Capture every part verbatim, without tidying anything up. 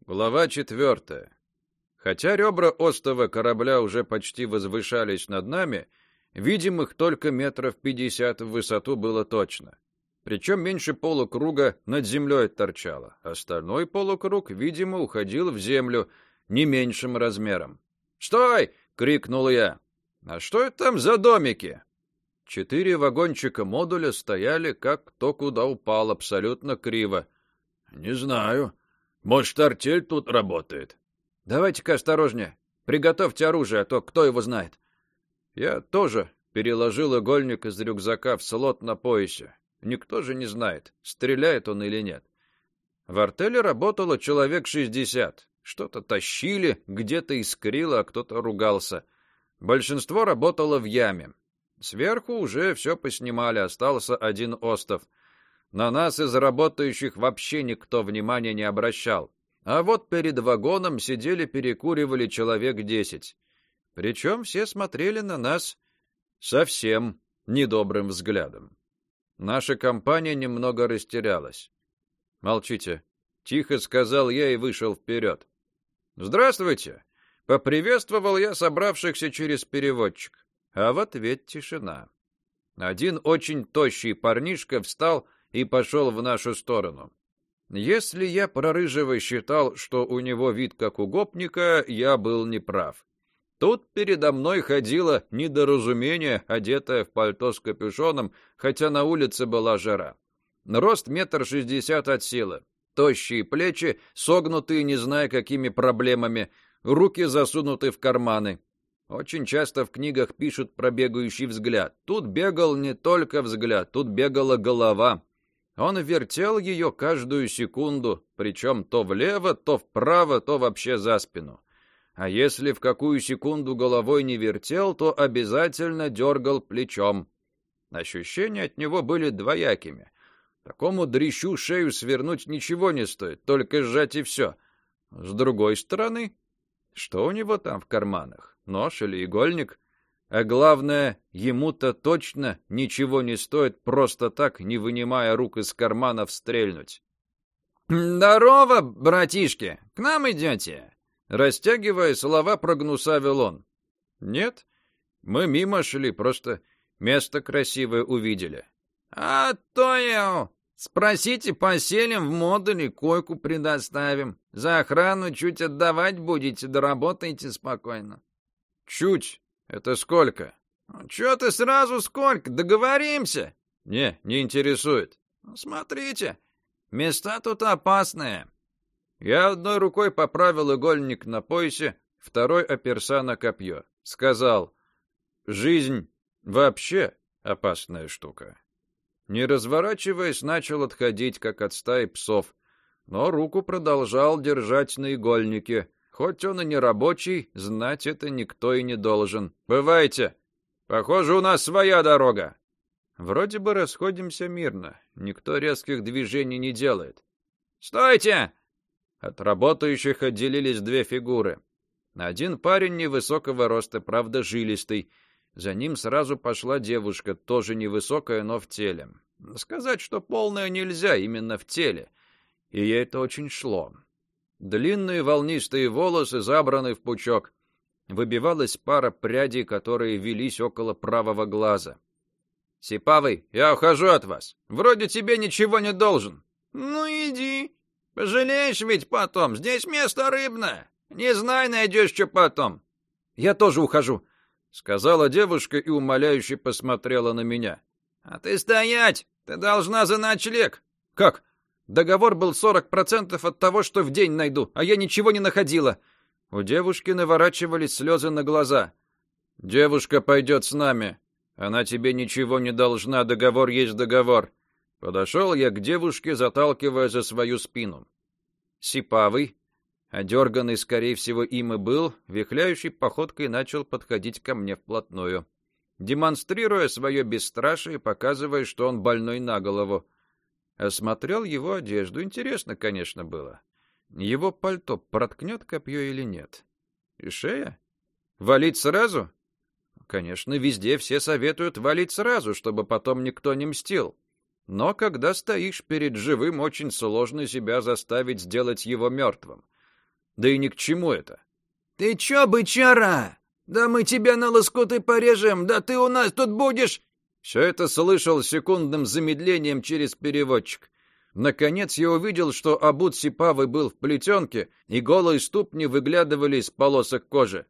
Глава четвертая. Хотя ребра остова корабля уже почти возвышались над нами, видимых только метров пятьдесят в высоту было точно. Причем меньше полукруга над землей торчало. Остальной полукруг, видимо, уходил в землю не меньшим размером. «Стой!» — крикнул я. «А что это там за домики?» Четыре вагончика модуля стояли, как кто куда упал, абсолютно криво. «Не знаю. Может, артель тут работает?» «Давайте-ка осторожнее. Приготовьте оружие, а то кто его знает». Я тоже переложил игольник из рюкзака в слот на поясе. Никто же не знает, стреляет он или нет. В артели работало человек шестьдесят. Что-то тащили, где-то искрило, а кто-то ругался. Большинство работало в яме. Сверху уже все поснимали, остался один остов. На нас из работающих вообще никто внимания не обращал. А вот перед вагоном сидели-перекуривали человек десять. Причем все смотрели на нас совсем недобрым взглядом. Наша компания немного растерялась. «Молчите», — тихо сказал я и вышел вперед. «Здравствуйте!» — поприветствовал я собравшихся через переводчик. А в ответ тишина. Один очень тощий парнишка встал и пошел в нашу сторону. Если я про Рыжего считал, что у него вид как у гопника, я был неправ. Тут передо мной ходило недоразумение, одетое в пальто с капюшоном, хотя на улице была жара. Рост метр шестьдесят от силы. Тощие плечи, согнутые не зная какими проблемами, руки засунуты в карманы. Очень часто в книгах пишут про бегающий взгляд. Тут бегал не только взгляд, тут бегала голова. Он вертел ее каждую секунду, причем то влево, то вправо, то вообще за спину. А если в какую секунду головой не вертел, то обязательно дергал плечом. Ощущения от него были двоякими. Такому дрищу шею свернуть ничего не стоит, только сжать и все. С другой стороны, что у него там в карманах? Нож или игольник? А главное, ему-то точно ничего не стоит просто так, не вынимая рук из карманов, стрельнуть. «Здорово, братишки! К нам идете?» Растягивая слова, прогнусавил он. «Нет, мы мимо шли, просто место красивое увидели». «А то я... Спросите, поселим в модуле, койку предоставим. За охрану чуть отдавать будете, доработайте спокойно». «Чуть? Это сколько?» «Чё ты сразу сколько? Договоримся?» «Не, не интересует». «Смотрите, места тут опасные». Я одной рукой поправил игольник на поясе, второй оперся на копье. Сказал: «Жизнь вообще опасная штука». Не разворачиваясь, начал отходить, как от стаи псов, но руку продолжал держать на игольнике. Хоть он и не рабочий, знать это никто и не должен. «Бывайте! Похоже, у нас своя дорога!» Вроде бы расходимся мирно, никто резких движений не делает. «Стойте!» От работающих отделились две фигуры. Один парень невысокого роста, правда жилистый. За ним сразу пошла девушка, тоже невысокая, но в теле. Сказать, что полная нельзя, именно в теле. И ей это очень шло. Длинные волнистые волосы забраны в пучок. Выбивалась пара прядей, которые велись около правого глаза. «Сипавый, я ухожу от вас. Вроде тебе ничего не должен». «Ну иди. Пожалеешь ведь потом. Здесь место рыбное. Не знай, найдешь что потом». «Я тоже ухожу», — сказала девушка и умоляюще посмотрела на меня. «А ты стоять! Ты должна за ночлег». «Как? Договор был сорок процентов от того, что в день найду, а я ничего не находила». У девушки наворачивались слезы на глаза. «Девушка пойдет с нами. Она тебе ничего не должна, договор есть договор». Подошел я к девушке, заталкивая за свою спину. Сипавый, одерганный, скорее всего, им и был, вихляющей походкой начал подходить ко мне вплотную, демонстрируя свое бесстрашие, показывая, что он больной на голову. Осмотрел его одежду. Интересно, конечно, было. Его пальто проткнет копье или нет? И шея? Валить сразу? Конечно, везде все советуют валить сразу, чтобы потом никто не мстил. Но когда стоишь перед живым, очень сложно себя заставить сделать его мертвым. Да и ни к чему это. «Ты чё, бычара? Да мы тебя на лоскуты порежем, да ты у нас тут будешь...» Все это слышал с секундным замедлением через переводчик. Наконец я увидел, что обут Сипавы был в плетенке, и голые ступни выглядывали из полосок кожи.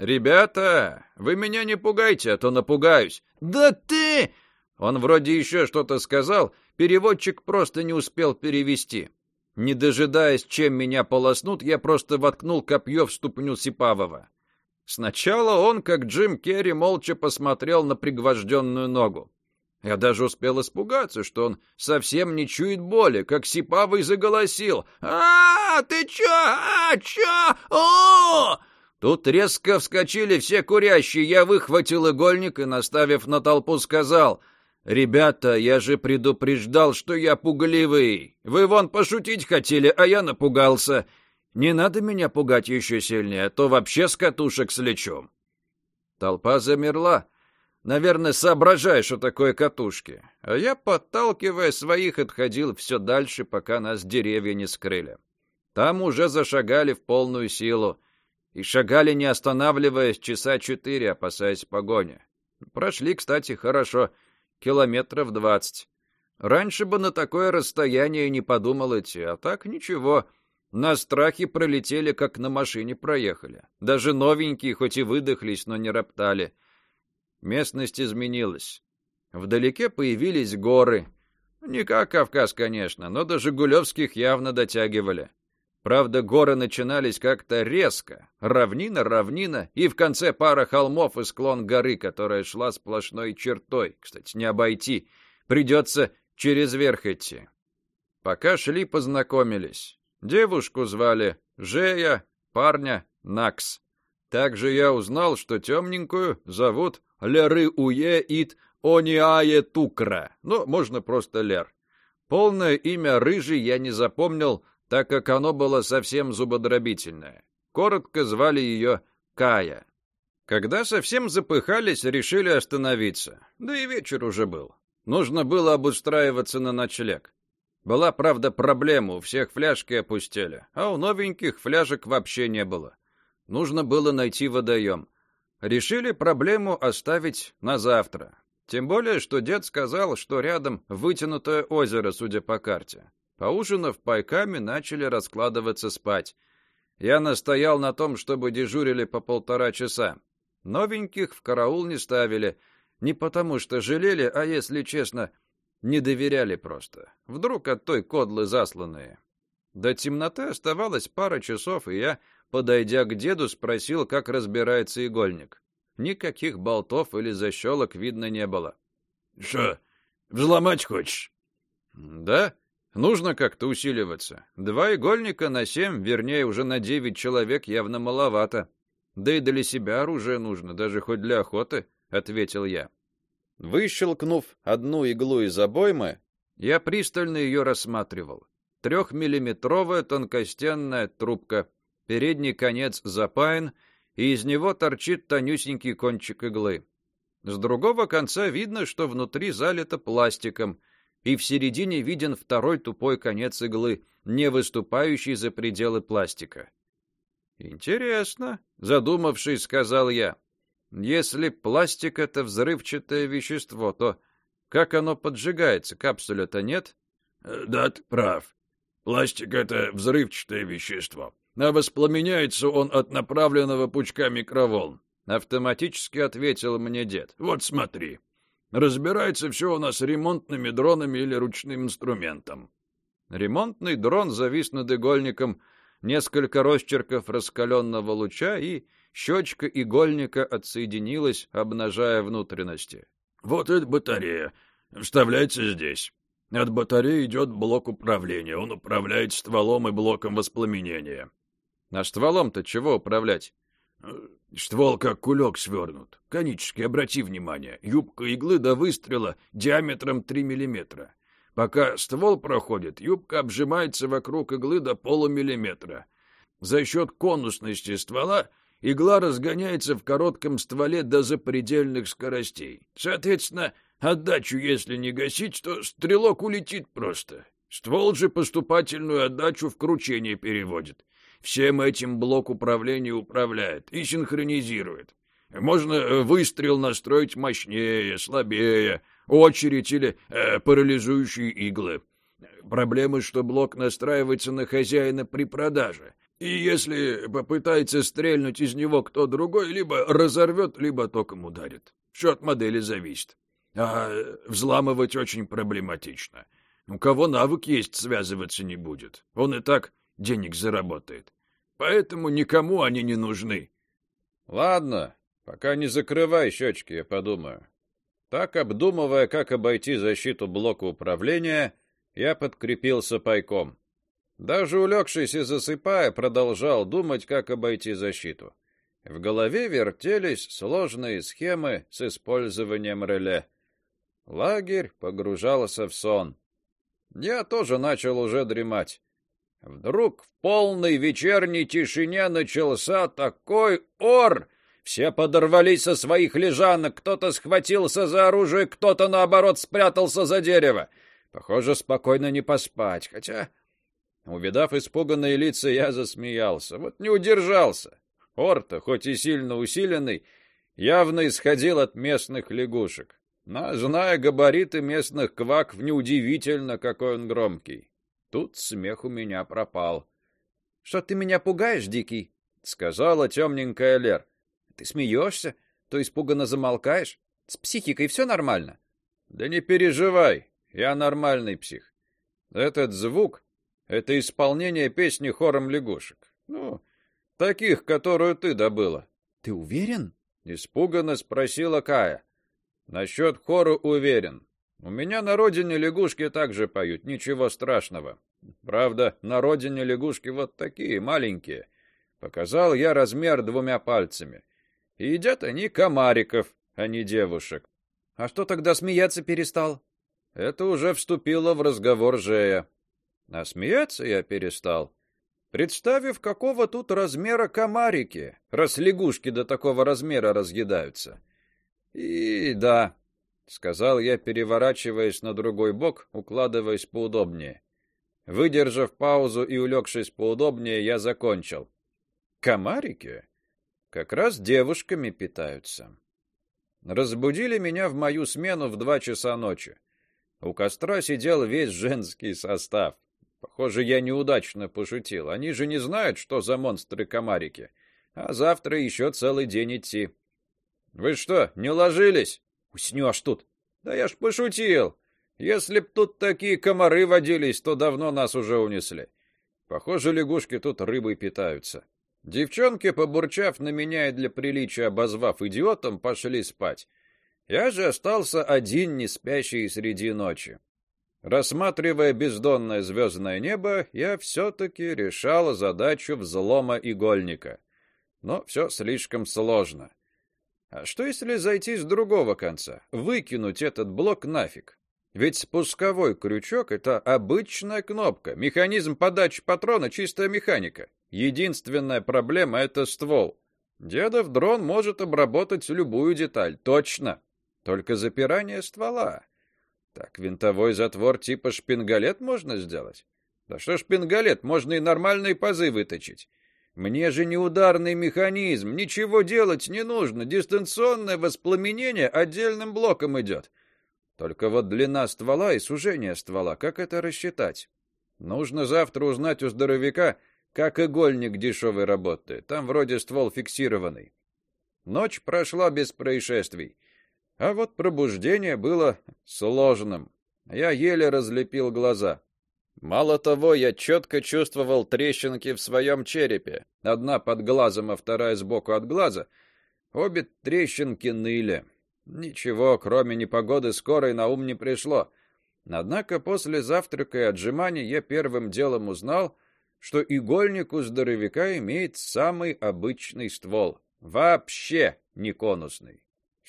«Ребята, вы меня не пугайте, а то напугаюсь». «Да ты...» Он вроде еще что-то сказал, переводчик просто не успел перевести. Не дожидаясь, чем меня полоснут, я просто воткнул копье в ступню Сипавова. Сначала он, как Джим Керри, молча посмотрел на пригвожденную ногу. Я даже успел испугаться, что он совсем не чует боли, как Сипавый заголосил. «А, ты чё? А, чё? О!» Тут резко вскочили все курящие. Я выхватил игольник и, наставив на толпу, сказал: «Ребята, я же предупреждал, что я пугливый. Вы вон пошутить хотели, а я напугался. Не надо меня пугать еще сильнее, а то вообще с катушек слечу». Толпа замерла. Наверное, соображая, что такое катушки. А я, подталкивая своих, отходил все дальше, пока нас деревья не скрыли. Там уже зашагали в полную силу. И шагали, не останавливаясь, часа четыре, опасаясь погони. Прошли, кстати, хорошо, километров двадцать. Раньше бы на такое расстояние не подумал идти, а так ничего. На страхе пролетели, как на машине проехали. Даже новенькие, хоть и выдохлись, но не роптали. Местность изменилась. Вдалеке появились горы. Не как Кавказ, конечно, но до Жигулевских явно дотягивали. Правда, горы начинались как-то резко. Равнина, равнина, и в конце пара холмов и склон горы, которая шла сплошной чертой. Кстати, не обойти. Придется через верх идти. Пока шли, познакомились. Девушку звали Жея, парня Накс. Также я узнал, что темненькую зовут Леры-Уе Ит Ониае Тукра. Ну, можно просто Лер. Полное имя Рыжий я не запомнил, так как оно было совсем зубодробительное. Коротко звали ее Кая. Когда совсем запыхались, решили остановиться. Да и вечер уже был. Нужно было обустраиваться на ночлег. Была, правда, проблема, у всех фляжки опустели, а у новеньких фляжек вообще не было. Нужно было найти водоем. Решили проблему оставить на завтра. Тем более, что дед сказал, что рядом вытянутое озеро, судя по карте. Поужинав пайками, начали раскладываться спать. Я настоял на том, чтобы дежурили по полтора часа. Новеньких в караул не ставили. Не потому что жалели, а, если честно, не доверяли просто. Вдруг от той кодлы засланные. До темноты оставалось пара часов, и я, подойдя к деду, спросил, как разбирается игольник. Никаких болтов или защелок видно не было. — Что, взломать хочешь? — Да. Нужно как-то усиливаться. Два игольника на семь, вернее, уже на девять человек явно маловато. Да и для себя оружие нужно, даже хоть для охоты, — ответил я. Выщелкнув одну иглу из обоймы, я пристально ее рассматривал. Трехмиллиметровая тонкостенная трубка, передний конец запаян, и из него торчит тонюсенький кончик иглы. С другого конца видно, что внутри залито пластиком, и в середине виден второй тупой конец иглы, не выступающий за пределы пластика. «Интересно», — задумавшись, сказал я. «Если пластик — это взрывчатое вещество, то как оно поджигается? Капсуля-то нет?» «Да, ты прав. Пластик — это взрывчатое вещество, а воспламеняется он от направленного пучка микроволн», — автоматически ответил мне дед. «Вот смотри. Разбирается все у нас ремонтными дронами или ручным инструментом». Ремонтный дрон завис над игольником, несколько росчерков раскаленного луча, и щечка игольника отсоединилась, обнажая внутренности. «Вот эта батарея. Вставляется здесь. От батареи идет блок управления. Он управляет стволом и блоком воспламенения». «А стволом-то чего управлять?» «Ствол как кулек свернут. Конически, обрати внимание. Юбка иглы до выстрела диаметром три миллиметра. Пока ствол проходит, юбка обжимается вокруг иглы до полумиллиметра. За счет конусности ствола игла разгоняется в коротком стволе до запредельных скоростей. Соответственно, отдачу, если не гасить, то стрелок улетит просто. Ствол же поступательную отдачу в кручение переводит. всем этим блок управления управляет и синхронизирует. Можно выстрел настроить мощнее, слабее, очередь или э, парализующие иглы. Проблема, что блок настраивается на хозяина при продаже. И если попытается стрельнуть из него кто другой, либо разорвет, либо током ударит. Все от модели зависит. А взламывать очень проблематично. У кого навык есть, связываться не будет. Он и так денег заработает. Поэтому никому они не нужны. Ладно, пока не закрывай щечки, я подумаю. Так, обдумывая, как обойти защиту блока управления, я подкрепился пайком. Даже улегшись и засыпая, продолжал думать, как обойти защиту. В голове вертелись сложные схемы с использованием реле. Лагерь погружался в сон. Я тоже начал уже дремать. Вдруг в полной вечерней тишине начался такой ор. Все подорвались со своих лежанок, кто-то схватился за оружие, кто-то, наоборот, спрятался за дерево. Похоже, спокойно не поспать, хотя... Увидав испуганные лица, я засмеялся. Вот не удержался. Ор-то, хоть и сильно усиленный, явно исходил от местных лягушек. Но, зная габариты местных квакв, неудивительно, какой он громкий. Тут смех у меня пропал. — Что ты меня пугаешь, Дикий? — сказала темненькая Лер. — Ты смеешься, то испуганно замолкаешь. С психикой все нормально? — Да не переживай, я нормальный псих. Этот звук — это исполнение песни хором лягушек. Ну, таких, которую ты добыла. — Ты уверен? — испуганно спросила Кая. — Насчет хора уверен. У меня на родине лягушки также поют, ничего страшного. Правда, на родине лягушки вот такие, маленькие. Показал я размер двумя пальцами. И едят они комариков, а не девушек. А что тогда смеяться перестал? Это уже вступило в разговор Жея. А смеяться я перестал, представив, какого тут размера комарики, раз лягушки до такого размера разъедаются. И да... — сказал я, переворачиваясь на другой бок, укладываясь поудобнее. Выдержав паузу и улегшись поудобнее, я закончил. Комарики как раз девушками питаются. Разбудили меня в мою смену в два часа ночи. У костра сидел весь женский состав. Похоже, я неудачно пошутил. Они же не знают, что за монстры-комарики. А завтра еще целый день идти. — Вы что, не ложились? — Уснешь тут. — Да я ж пошутил. Если б тут такие комары водились, то давно нас уже унесли. Похоже, лягушки тут рыбой питаются. Девчонки, побурчав на меня и для приличия обозвав идиотом, пошли спать. Я же остался один, не спящий среди ночи. Рассматривая бездонное звездное небо, я все-таки решал задачу взлома игольника. Но все слишком сложно. А что если зайти с другого конца, выкинуть этот блок нафиг? Ведь спусковой крючок — это обычная кнопка, механизм подачи патрона — чистая механика. Единственная проблема — это ствол. Дедов дрон может обработать любую деталь, точно. Только запирание ствола. Так винтовой затвор типа шпингалет можно сделать? Да что шпингалет, можно и нормальные пазы выточить. Мне же не ударный механизм, ничего делать не нужно, дистанционное воспламенение отдельным блоком идет. Только вот длина ствола и сужение ствола, как это рассчитать? Нужно завтра узнать у здоровяка, как игольник дешевый работает, там вроде ствол фиксированный. Ночь прошла без происшествий, а вот пробуждение было сложным. Я еле разлепил глаза. Мало того, я четко чувствовал трещинки в своем черепе. Одна под глазом, а вторая сбоку от глаза. Обе трещинки ныли. Ничего, кроме непогоды скорой, на ум не пришло. Однако после завтрака и отжиманий я первым делом узнал, что игольник у здоровяка имеет самый обычный ствол. Вообще не конусный.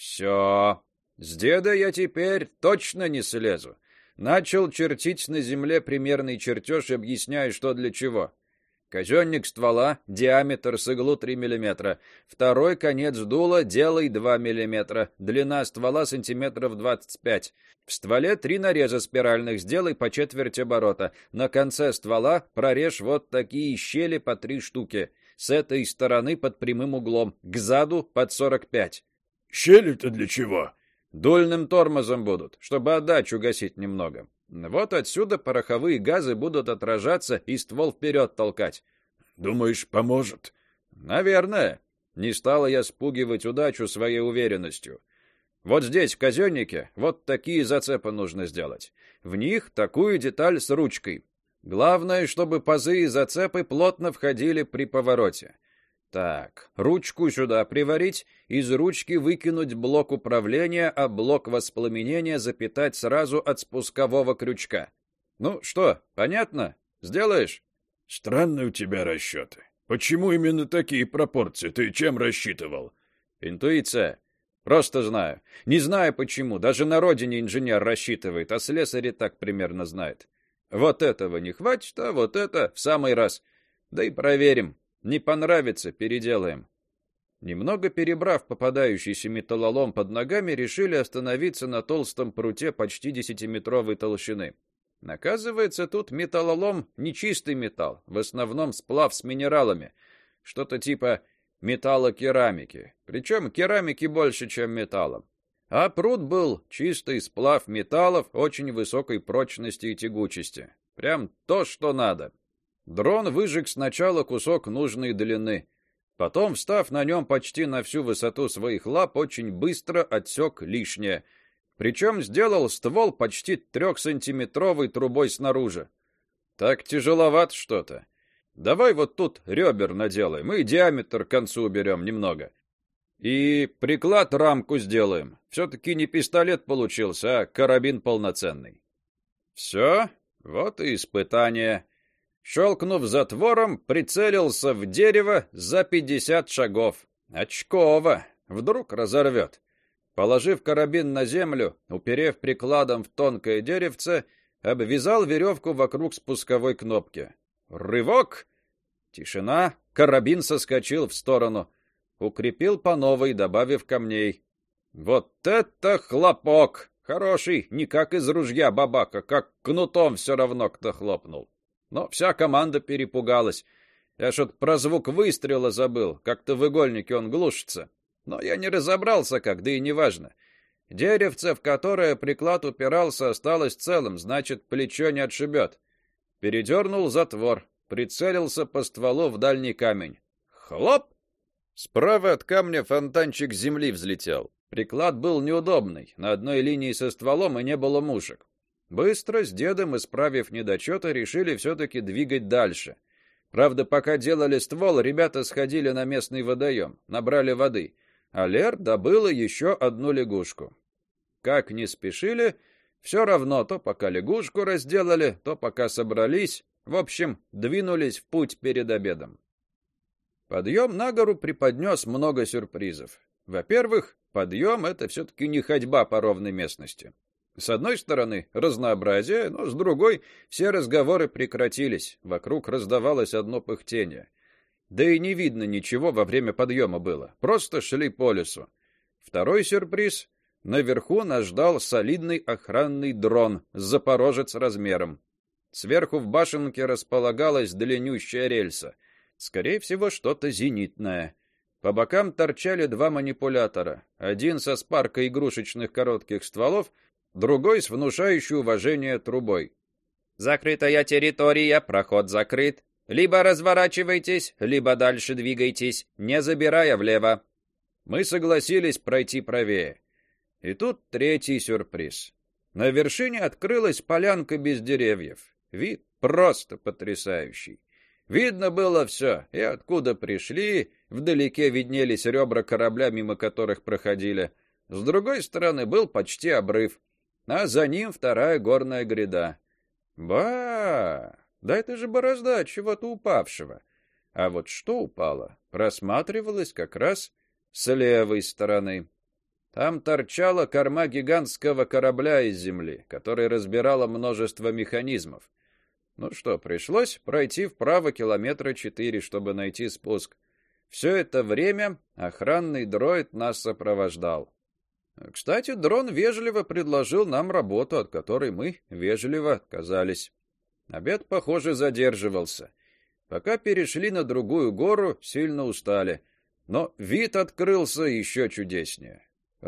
Все. С деда я теперь точно не слезу. Начал чертить на земле примерный чертеж, объясняя, что для чего. Казённик ствола, диаметр с иглу три миллиметра. Второй конец дула делай два миллиметра. Длина ствола сантиметров двадцать пять. В стволе три нареза спиральных, сделай по четверть оборота. На конце ствола прорежь вот такие щели по три штуки. С этой стороны под прямым углом, к заду под сорок пять. Щели-то для чего? Дульным тормозом будут, чтобы отдачу гасить немного. Вот отсюда пороховые газы будут отражаться и ствол вперед толкать. Думаешь, поможет? Наверное. Не стала я спугивать удачу своей уверенностью. Вот здесь, в казённике, вот такие зацепы нужно сделать. В них такую деталь с ручкой. Главное, чтобы пазы и зацепы плотно входили при повороте. Так, ручку сюда приварить, из ручки выкинуть блок управления, а блок воспламенения запитать сразу от спускового крючка. Ну что, понятно? Сделаешь? Странные у тебя расчеты. Почему именно такие пропорции? Ты чем рассчитывал? Интуиция. Просто знаю. Не знаю почему. Даже на родине инженер рассчитывает, а слесарь и так примерно знает. Вот этого не хватит, а вот это в самый раз. Да и проверим. Не понравится — переделаем. Немного перебрав попадающийся металлолом под ногами, решили остановиться на толстом пруте почти десятиметровой толщины. Оказывается, тут металлолом не чистый металл, в основном сплав с минералами, что-то типа металлокерамики. Причем керамики больше, чем металла. А прут был чистый сплав металлов очень высокой прочности и тягучести. Прям то, что надо. Дрон выжег сначала кусок нужной длины. Потом, встав на нем почти на всю высоту своих лап, очень быстро отсек лишнее. Причем сделал ствол почти трехсантиметровой трубой снаружи. Так тяжеловато что-то. Давай вот тут ребер наделаем и диаметр к концу уберем немного. И приклад рамку сделаем. Все-таки не пистолет получился, а карабин полноценный. Все, вот и испытание. Щелкнув затвором, прицелился в дерево за пятьдесят шагов. Очково. Вдруг разорвет. Положив карабин на землю, уперев прикладом в тонкое деревце, обвязал веревку вокруг спусковой кнопки. Рывок! Тишина. Карабин соскочил в сторону. Укрепил по новой, добавив камней. Вот это хлопок! Хороший, не как из ружья бабака, как кнутом все равно кто хлопнул. Но вся команда перепугалась. Я что-то про звук выстрела забыл, как-то в игольнике он глушится. Но я не разобрался как, да и неважно. Деревце, в которое приклад упирался, осталось целым, значит, плечо не отшибет. Передернул затвор, прицелился по стволу в дальний камень. Хлоп! Справа от камня фонтанчик земли взлетел. Приклад был неудобный, на одной линии со стволом и не было мушек. Быстро, с дедом, исправив недочеты, решили все-таки двигать дальше. Правда, пока делали ствол, ребята сходили на местный водоем, набрали воды, а Лер добыла еще одну лягушку. Как не спешили, все равно то пока лягушку разделали, то пока собрались, в общем, двинулись в путь перед обедом. Подъем на гору преподнес много сюрпризов. Во-первых, подъем — это все-таки не ходьба по ровной местности. С одной стороны, разнообразие, но с другой, все разговоры прекратились, вокруг раздавалось одно пыхтение. Да и не видно ничего во время подъема было, просто шли по лесу. Второй сюрприз — наверху нас ждал солидный охранный дрон, запорожец размером. Сверху в башенке располагалась длиннющая рельса, скорее всего, что-то зенитное. По бокам торчали два манипулятора, один со спаркой игрушечных коротких стволов, другой с внушающей уважение трубой. «Закрытая территория, проход закрыт. Либо разворачивайтесь, либо дальше двигайтесь, не забирая влево». Мы согласились пройти правее. И тут третий сюрприз. На вершине открылась полянка без деревьев. Вид просто потрясающий. Видно было все, и откуда пришли, вдалеке виднелись ребра корабля, мимо которых проходили. С другой стороны был почти обрыв, а за ним вторая горная гряда. Ба! Да это же борозда от чего-то упавшего. А вот что упало, просматривалось как раз с левой стороны. Там торчала корма гигантского корабля из земли, который разбирало множество механизмов. Ну что, пришлось пройти вправо километра четыре, чтобы найти спуск. Все это время охранный дроид нас сопровождал. Кстати, дрон вежливо предложил нам работу, от которой мы вежливо отказались. Обед, похоже, задерживался. Пока перешли на другую гору, сильно устали, но вид открылся еще чудеснее.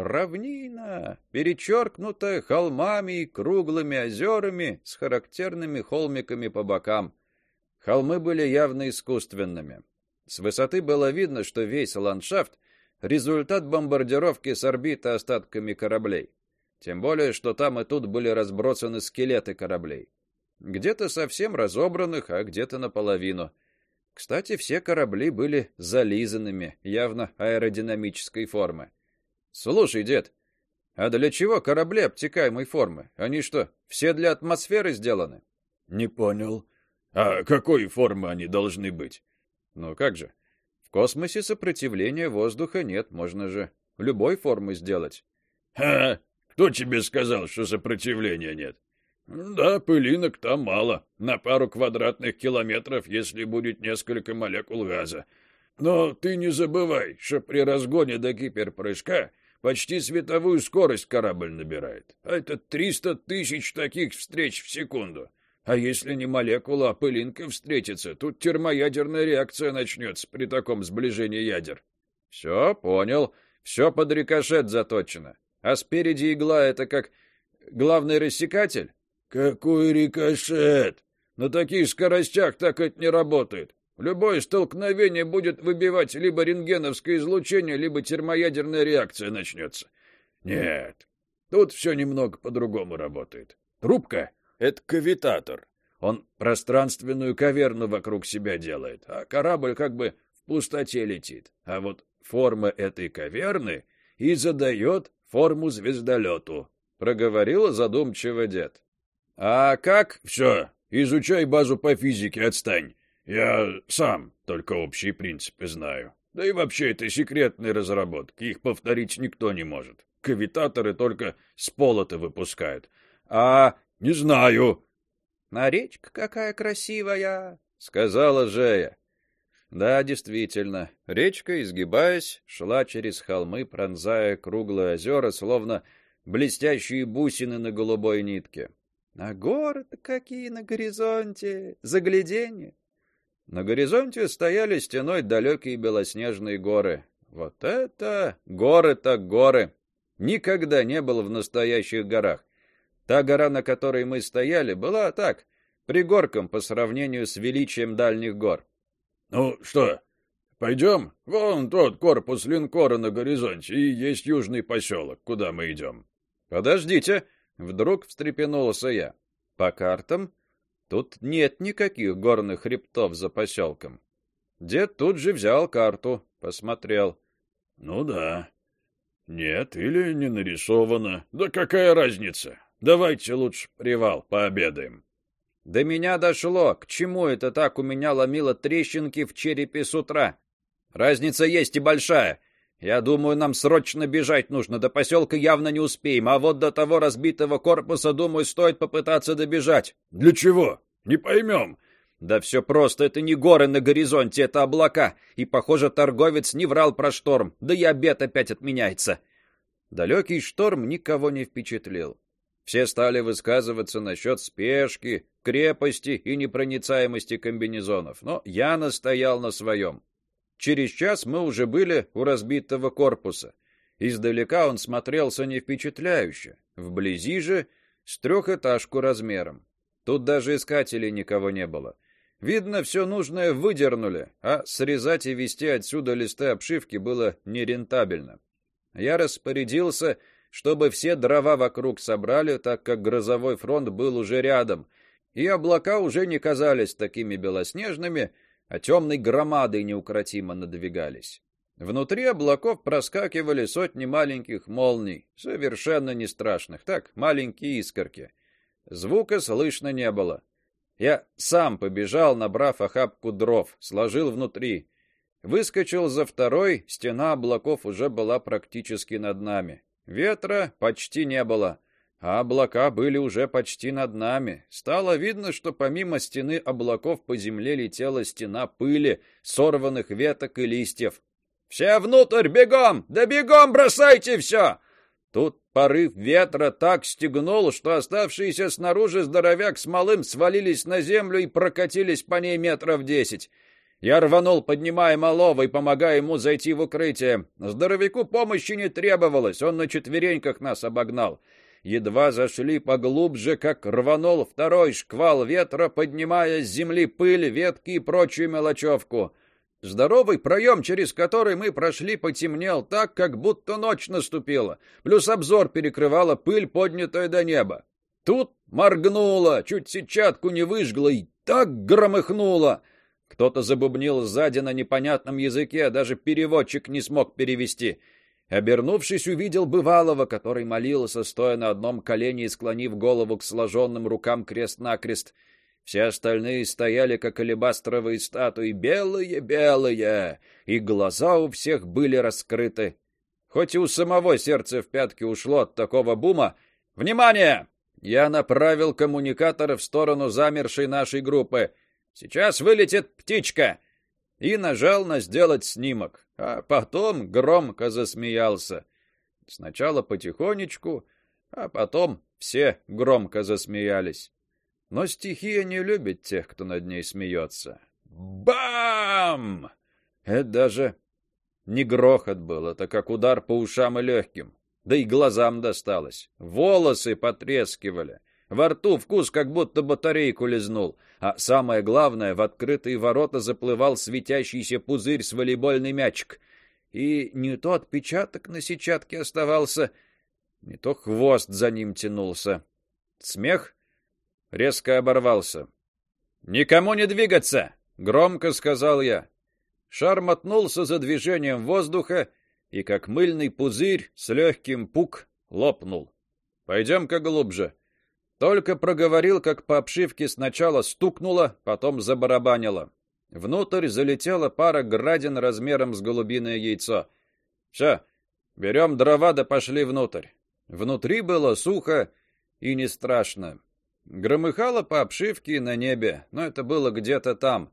Равнина, перечеркнутая холмами и круглыми озерами с характерными холмиками по бокам. Холмы были явно искусственными. С высоты было видно, что весь ландшафт — результат бомбардировки с орбиты остатками кораблей. Тем более, что там и тут были разбросаны скелеты кораблей. Где-то совсем разобранных, а где-то наполовину. Кстати, все корабли были зализанными, явно аэродинамической формы. Слушай, дед, а для чего корабли обтекаемой формы? Они что, все для атмосферы сделаны? Не понял. А какой формы они должны быть? Ну как же? В космосе сопротивления воздуха нет, можно же любой формы сделать. Ха, кто тебе сказал, что сопротивления нет? Да, пылинок там мало, на пару квадратных километров, если будет несколько молекул газа. Но ты не забывай, что при разгоне до гиперпрыжка почти световую скорость корабль набирает. А это триста тысяч таких встреч в секунду. А если не молекула, а пылинка встретится, тут термоядерная реакция начнется при таком сближении ядер. Все, понял. Все под рикошет заточено. А спереди игла — это как главный рассекатель? Какой рикошет? На таких скоростях так это не работает. Любое столкновение будет выбивать либо рентгеновское излучение, либо термоядерная реакция начнется. Нет, тут все немного по-другому работает. Трубка — это кавитатор. Он пространственную каверну вокруг себя делает, а корабль как бы в пустоте летит. А вот форма этой каверны и задает форму звездолету, — проговорил задумчиво дед. — А как? — Все, изучай базу по физике, отстань. Я сам только общие принципы знаю. Да и вообще это секретные разработки, их повторить никто не может. Кавитаторы только с пола-то выпускают. А не знаю. — А речка какая красивая, — сказала Жея. Да, действительно, речка, изгибаясь, шла через холмы, пронзая круглые озера, словно блестящие бусины на голубой нитке. — А горы-то какие на горизонте, загляденье. На горизонте стояли стеной далекие белоснежные горы. Вот это горы так горы! Никогда не был в настоящих горах. Та гора, на которой мы стояли, была так, пригорком по сравнению с величием дальних гор. — Ну что, пойдем? Вон тот корпус линкора на горизонте, и есть южный поселок, куда мы идем. — Подождите! — вдруг встрепенулся я. — По картам тут нет никаких горных хребтов за поселком. Дед тут же взял карту, посмотрел. — Ну да. Нет, или не нарисовано. Да какая разница? Давайте лучше привал, пообедаем. До меня дошло, к чему это так у меня ломило трещинки в черепе с утра. Разница есть и большая. Я думаю, нам срочно бежать нужно, до поселка явно не успеем, а вот до того разбитого корпуса, думаю, стоит попытаться добежать. Для чего? Не поймем. Да все просто, это не горы на горизонте, это облака, и, похоже, торговец не врал про шторм, да и обед опять отменяется. Далекий шторм никого не впечатлил. Все стали высказываться насчет спешки, крепости и непроницаемости комбинезонов, но я настоял на своем. Через час мы уже были у разбитого корпуса. Издалека он смотрелся не впечатляюще, вблизи же с трехэтажку размером. Тут даже искателей никого не было. Видно, все нужное выдернули, а срезать и везти отсюда листы обшивки было нерентабельно. Я распорядился, чтобы все дрова вокруг собрали, так как грозовой фронт был уже рядом, и облака уже не казались такими белоснежными, а темной громадой неукротимо надвигались. Внутри облаков проскакивали сотни маленьких молний, совершенно не страшных, так, маленькие искорки. Звука слышно не было. Я сам побежал, набрав охапку дров, сложил внутри. Выскочил за второй, стена облаков уже была практически над нами. Ветра почти не было, а облака были уже почти над нами. Стало видно, что помимо стены облаков по земле летела стена пыли, сорванных веток и листьев. «Все внутрь, бегом! Да бегом бросайте все!» Тут порыв ветра так стегнул, что оставшиеся снаружи здоровяк с малым свалились на землю и прокатились по ней метров десять. Я рванул, поднимая малого и помогая ему зайти в укрытие. Здоровяку помощи не требовалось, он на четвереньках нас обогнал. Едва зашли поглубже, как рванул второй шквал ветра, поднимая с земли пыль, ветки и прочую мелочевку. Здоровый проем, через который мы прошли, потемнел так, как будто ночь наступила. Плюс обзор перекрывала пыль, поднятая до неба. Тут моргнуло, чуть сетчатку не выжгло и так громыхнуло. Кто-то забубнил сзади на непонятном языке, даже переводчик не смог перевести. Обернувшись, увидел бывалого, который молился, стоя на одном колене и склонив голову к сложенным рукам крест-накрест. Все остальные стояли, как алебастровые статуи, белые-белые, и глаза у всех были раскрыты. Хоть и у самого сердце в пятки ушло от такого бума. «Внимание!» Я направил коммуникатор в сторону замершей нашей группы. «Сейчас вылетит птичка!» И нажал на «сделать снимок», а потом громко засмеялся. Сначала потихонечку, а потом все громко засмеялись. Но стихия не любит тех, кто над ней смеется. Бам! Это даже не грохот был, это как удар по ушам и легким. Да и глазам досталось. Волосы потрескивали. Во рту вкус, как будто батарейку лизнул. А самое главное, в открытые ворота заплывал светящийся пузырь с волейбольный мячик. И не то отпечаток на сетчатке оставался, не то хвост за ним тянулся. Смех резко оборвался. «Никому не двигаться!» — громко сказал я. Шар мотнулся за движением воздуха и, как мыльный пузырь, с легким пук лопнул. «Пойдем-ка глубже». Только проговорил, как по обшивке сначала стукнуло, потом забарабанило. Внутрь залетела пара градин размером с голубиное яйцо. «Все, берем дрова да пошли внутрь». Внутри было сухо и не страшно. Громыхало по обшивке и на небе, но это было где-то там.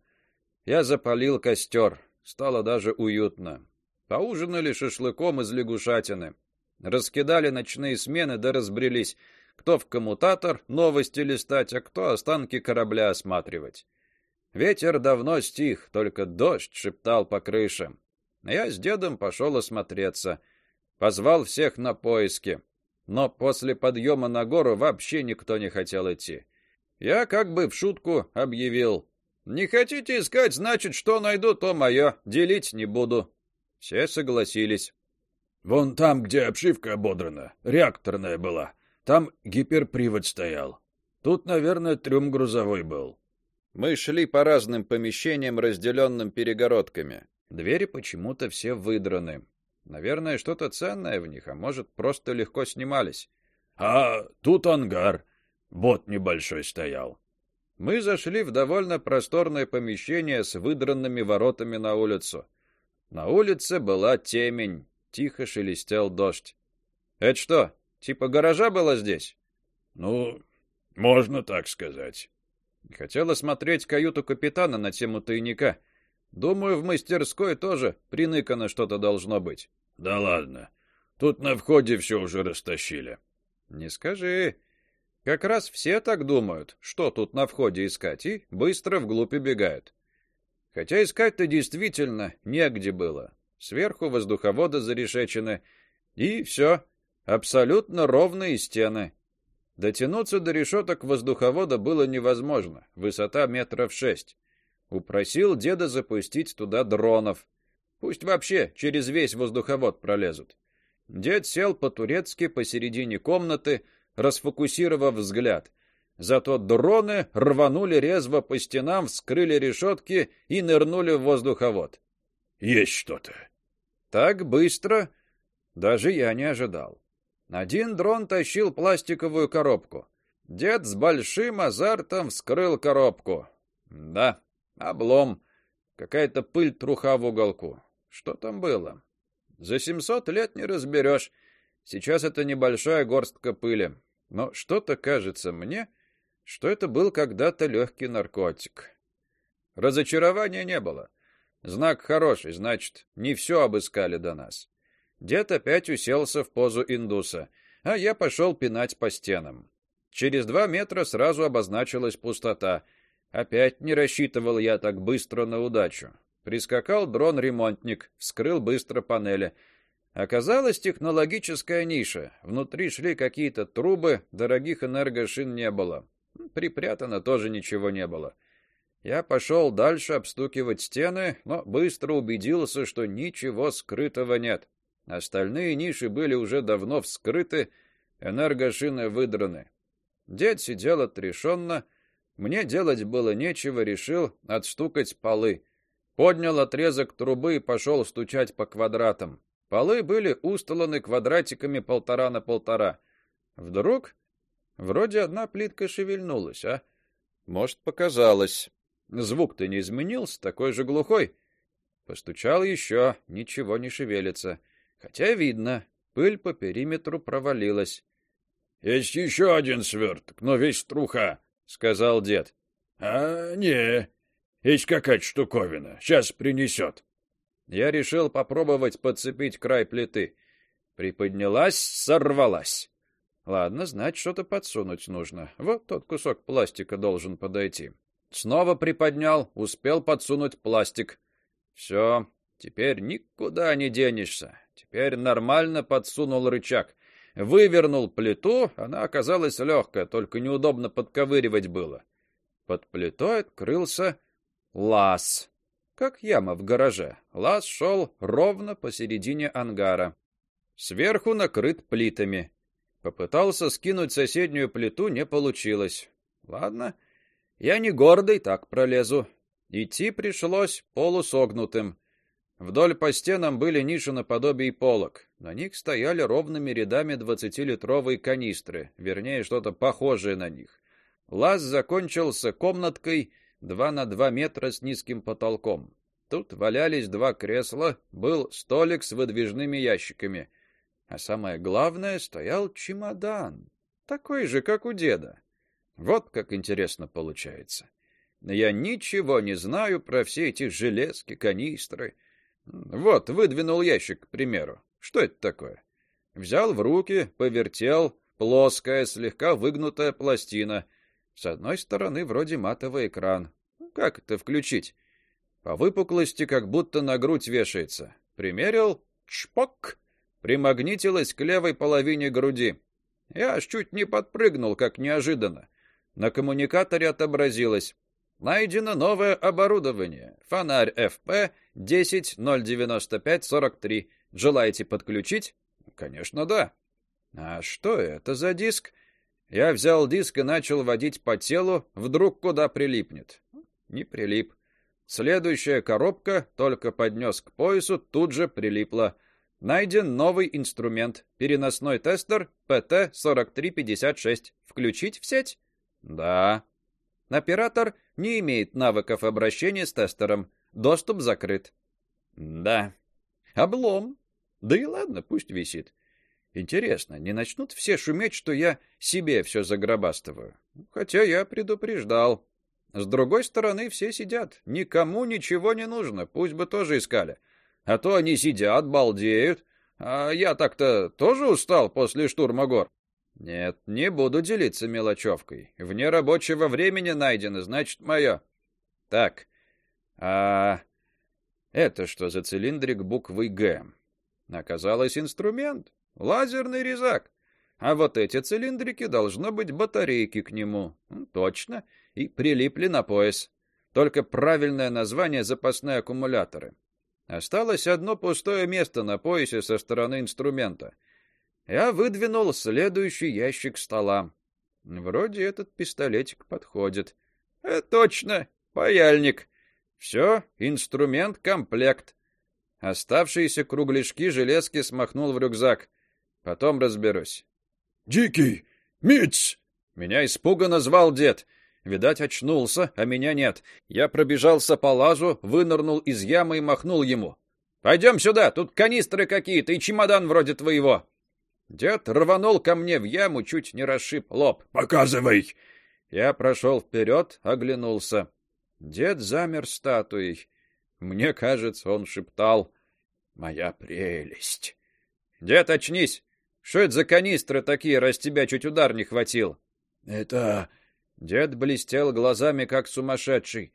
Я запалил костер. Стало даже уютно. Поужинали шашлыком из лягушатины. Раскидали ночные смены да разбрелись. Кто в коммутатор новости листать, а кто останки корабля осматривать. Ветер давно стих, только дождь шептал по крышам. Я с дедом пошел осмотреться. Позвал всех на поиски. Но после подъема на гору вообще никто не хотел идти. Я как бы в шутку объявил: «Не хотите искать, значит, что найду, то мое. Делить не буду». Все согласились. «Вон там, где обшивка ободрана, реакторная была. Там гиперпривод стоял. Тут, наверное, трюм грузовой был». Мы шли по разным помещениям, разделенным перегородками. Двери почему-то все выдраны. Наверное, что-то ценное в них, а может, просто легко снимались. «А тут ангар. Бот небольшой стоял». Мы зашли в довольно просторное помещение с выдранными воротами на улицу. На улице была темень, тихо шелестел дождь. «Это что, типа гаража было здесь?» «Ну, можно так сказать». Хотел осмотреть каюту капитана на тему тайника. Думаю, в мастерской тоже приныкано что-то должно быть. «Да ладно. Тут на входе все уже растащили». «Не скажи. Как раз все так думают, что тут на входе искать, и быстро вглубь убегают. Хотя искать-то действительно негде было. Сверху воздуховоды зарешечены, и все. Абсолютно ровные стены. Дотянуться до решеток воздуховода было невозможно. Высота метров шесть. Упросил деда запустить туда дронов. Пусть вообще через весь воздуховод пролезут. Дед сел по-турецки посередине комнаты, расфокусировав взгляд. Зато дроны рванули резво по стенам, вскрыли решетки и нырнули в воздуховод. «Есть что-то». Так быстро даже я не ожидал. Один дрон тащил пластиковую коробку. Дед с большим азартом вскрыл коробку. Да, облом. Какая-то пыль-труха в уголку. Что там было? За семьсот лет не разберешь. Сейчас это небольшая горстка пыли. Но что-то кажется мне, что это был когда-то легкий наркотик. Разочарования не было. Знак хороший, значит, не все обыскали до нас. Дед опять уселся в позу индуса, а я пошел пинать по стенам. Через два метра сразу обозначилась пустота. Опять не рассчитывал я так быстро на удачу. Прискакал дрон-ремонтник, вскрыл быстро панели. Оказалась технологическая ниша. Внутри шли какие-то трубы, дорогих энергошин не было. Припрятано тоже ничего не было. Я пошел дальше обстукивать стены, но быстро убедился, что ничего скрытого нет. Остальные ниши были уже давно вскрыты, энергошины выдраны. Дед сидел отрешенно. Мне делать было нечего, решил отстукать полы. Поднял отрезок трубы и пошел стучать по квадратам. Полы были устланы квадратиками полтора на полтора. Вдруг вроде одна плитка шевельнулась, а? Может, показалось. Звук-то не изменился, такой же глухой. Постучал еще, ничего не шевелится. Хотя видно, пыль по периметру провалилась. — Есть еще один сверток, но весь труха, — сказал дед. — А, не, есть какая-то штуковина, сейчас принесет. Я решил попробовать подцепить край плиты. Приподнялась, сорвалась. Ладно, значит, что-то подсунуть нужно. Вот тот кусок пластика должен подойти. Снова приподнял, успел подсунуть пластик. Все, теперь никуда не денешься. Теперь нормально подсунул рычаг. Вывернул плиту, она оказалась легкая, только неудобно подковыривать было. Под плитой открылся лаз. Как яма в гараже. Лаз шел ровно посередине ангара. Сверху накрыт плитами. Попытался скинуть соседнюю плиту, не получилось. Ладно, я не гордый, так пролезу. Идти пришлось полусогнутым. Вдоль по стенам были ниши наподобие полок. На них стояли ровными рядами двадцатилитровые канистры, вернее, что-то похожее на них. Лаз закончился комнаткой два на два метра с низким потолком. Тут валялись два кресла, был столик с выдвижными ящиками. А самое главное, стоял чемодан, такой же, как у деда. Вот как интересно получается. Я ничего не знаю про все эти железки, канистры. Вот, выдвинул ящик, к примеру. Что это такое? Взял в руки, повертел, плоская, слегка выгнутая пластина. С одной стороны вроде матовый экран. Как это включить? По выпуклости как будто на грудь вешается. Примерил, чпок, примагнитилась к левой половине груди. Я аж чуть не подпрыгнул, как неожиданно. На коммуникаторе отобразилось: найдено новое оборудование. Фонарь эф пэ десять ноль девяносто пять сорок три. Желаете подключить? Конечно, да. А что это за диск? Я взял диск и начал водить по телу, вдруг куда прилипнет. Не прилип. Следующая коробка, только поднес к поясу, тут же прилипла. Найден новый инструмент. Переносной тестер пэ тэ сорок три пятьдесят шесть. Включить в сеть? Да. Оператор не имеет навыков обращения с тестером. Доступ закрыт. Да. Облом. Да и ладно, пусть висит. Интересно, не начнут все шуметь, что я себе все загробастываю? Хотя я предупреждал. С другой стороны, все сидят. Никому ничего не нужно, пусть бы тоже искали. А то они сидят, балдеют. А я так-то тоже устал после штурма гор. Нет, не буду делиться мелочевкой. Вне рабочего времени найдено, значит, мое. Так, а это что за цилиндрик буквой «Г»? Оказалось, инструмент. Лазерный резак. А вот эти цилиндрики должно быть батарейки к нему. Точно. И прилипли на пояс. Только правильное название — запасные аккумуляторы. Осталось одно пустое место на поясе со стороны инструмента. Я выдвинул следующий ящик стола. Вроде этот пистолетик подходит. Э, точно, паяльник. Все, инструмент, комплект. Оставшиеся кругляшки железки смахнул в рюкзак. Потом разберусь. «Дикий! Митц!» Меня испуганно звал дед. Видать, очнулся, а меня нет. Я пробежался по лазу, вынырнул из ямы и махнул ему. «Пойдем сюда, тут канистры какие-то и чемодан вроде твоего». Дед рванул ко мне в яму, чуть не расшиб лоб. «Показывай!» Я прошел вперед, оглянулся. Дед замер статуей. Мне кажется, он шептал: «Моя прелесть». «Дед, очнись! Что это за канистры такие, раз тебя чуть удар не хватил?» «Это...» Дед блестел глазами, как сумасшедший.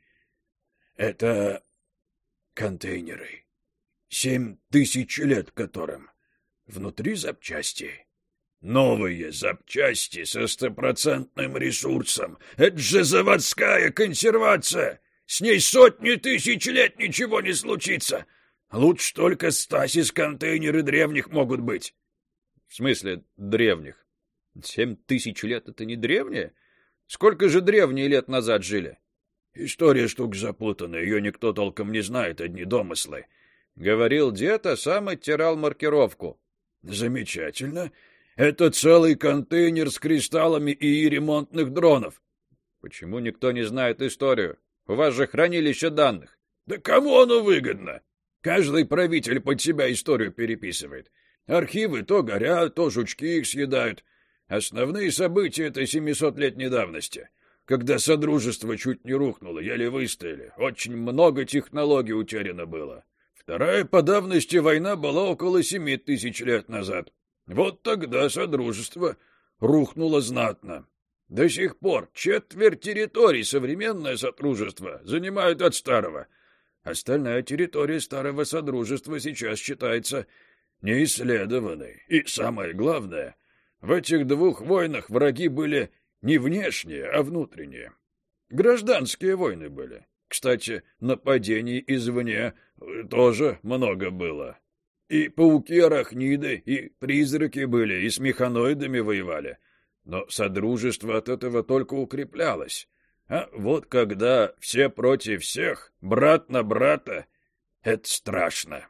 «Это... контейнеры. Семь тысяч лет которым. Внутри запчасти. Новые запчасти со стопроцентным ресурсом. Это же заводская консервация. С ней сотни тысяч лет ничего не случится. Лучше только стасис контейнеры древних могут быть». «В смысле древних? Семь тысяч лет — это не древние? Сколько же древние лет назад жили?» «История штука запутанная, ее никто толком не знает, одни домыслы», — говорил дед, а сам оттирал маркировку. «Замечательно. Это целый контейнер с кристаллами и ремонтных дронов». «Почему никто не знает историю? У вас же хранилище данных». «Да кому оно выгодно? Каждый правитель под себя историю переписывает. Архивы то горят, то жучки их съедают. Основные события — это семисотлетней давности, когда Содружество чуть не рухнуло, еле выстояли. Очень много технологий утеряно было. Вторая по давности война была около семи тысяч лет назад. Вот тогда Содружество рухнуло знатно. До сих пор четверть территорий современное Содружество занимают от старого. Остальная территория старого Содружества сейчас считается неисследованной. И самое главное, в этих двух войнах враги были не внешние, а внутренние. Гражданские войны были. Кстати, нападений извне тоже много было. И пауки-арахниды, и призраки были, и с механоидами воевали. Но Содружество от этого только укреплялось. А вот когда все против всех, брат на брата, это страшно».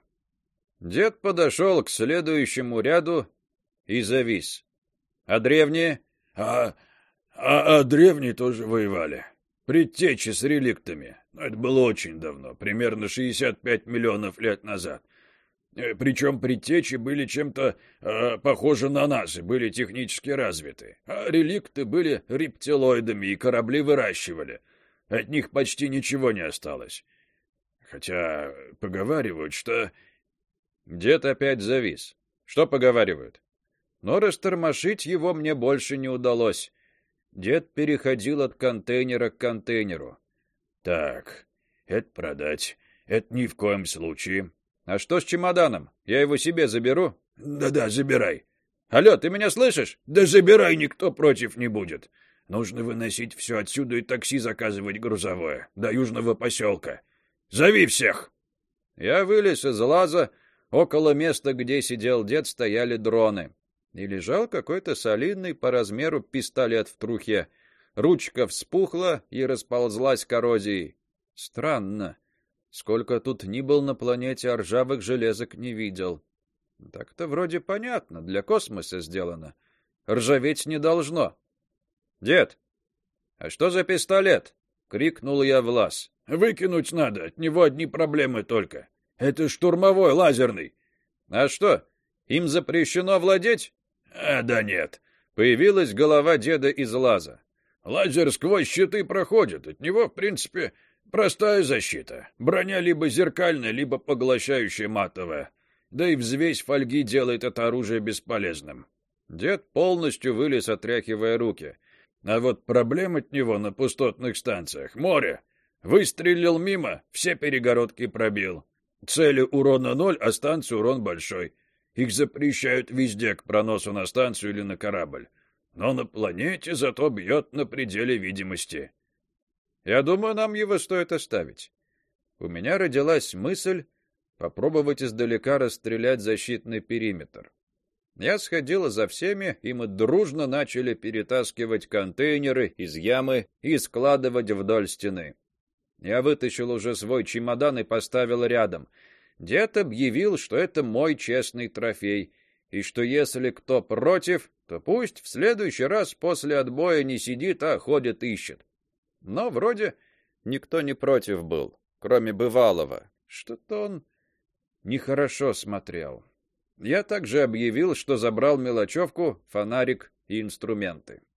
Дед подошел к следующему ряду и завис. «А древние?» А, а, а древние тоже воевали. Предтечи с реликтами. Но это было очень давно, примерно шестьдесят пять миллионов лет назад. Причем предтечи были чем-то э, похожи на нас и были технически развиты. А реликты были рептилоидами, и корабли выращивали. От них почти ничего не осталось. Хотя поговаривают, что... Дед опять завис. Что поговаривают? Но растормошить его мне больше не удалось. Дед переходил от контейнера к контейнеру. «Так, это продать. Это ни в коем случае». «А что с чемоданом? Я его себе заберу?» «Да-да, забирай». «Алло, ты меня слышишь?» «Да забирай, никто против не будет. Нужно выносить все отсюда и такси заказывать грузовое, до южного поселка. Зови всех!» Я вылез из лаза. Около места, где сидел дед, стояли дроны. И лежал какой-то солидный по размеру пистолет в трухе. Ручка вспухла и расползлась коррозией. Странно. Сколько тут ни был на планете, а ржавых железок не видел. Так-то вроде понятно, для космоса сделано. Ржаветь не должно. «Дед, а что за пистолет?» — крикнул я в лаз. «Выкинуть надо, от него одни проблемы только. Это штурмовой, лазерный». «А что, им запрещено владеть?» «А, да нет». Появилась голова деда из лаза. «Лазер сквозь щиты проходит, от него, в принципе, простая защита. Броня либо зеркальная, либо поглощающая матовая. Да и взвесь фольги делает это оружие бесполезным». Дед полностью вылез, отряхивая руки. «А вот проблем от него на пустотных станциях море. Выстрелил мимо, все перегородки пробил. Цели урона ноль, а станции урон большой. Их запрещают везде к проносу на станцию или на корабль. Но на планете зато бьет на пределе видимости». «Я думаю, нам его стоит оставить». У меня родилась мысль попробовать издалека расстрелять защитный периметр. Я сходил за всеми, и мы дружно начали перетаскивать контейнеры из ямы и складывать вдоль стены. Я вытащил уже свой чемодан и поставил рядом. Дед объявил, что это мой честный трофей, и что если кто против, то пусть в следующий раз после отбоя не сидит, а ходит ищет. Но вроде никто не против был, кроме бывалого. Что-то он нехорошо смотрел. Я также объявил, что забрал мелочевку, фонарик и инструменты.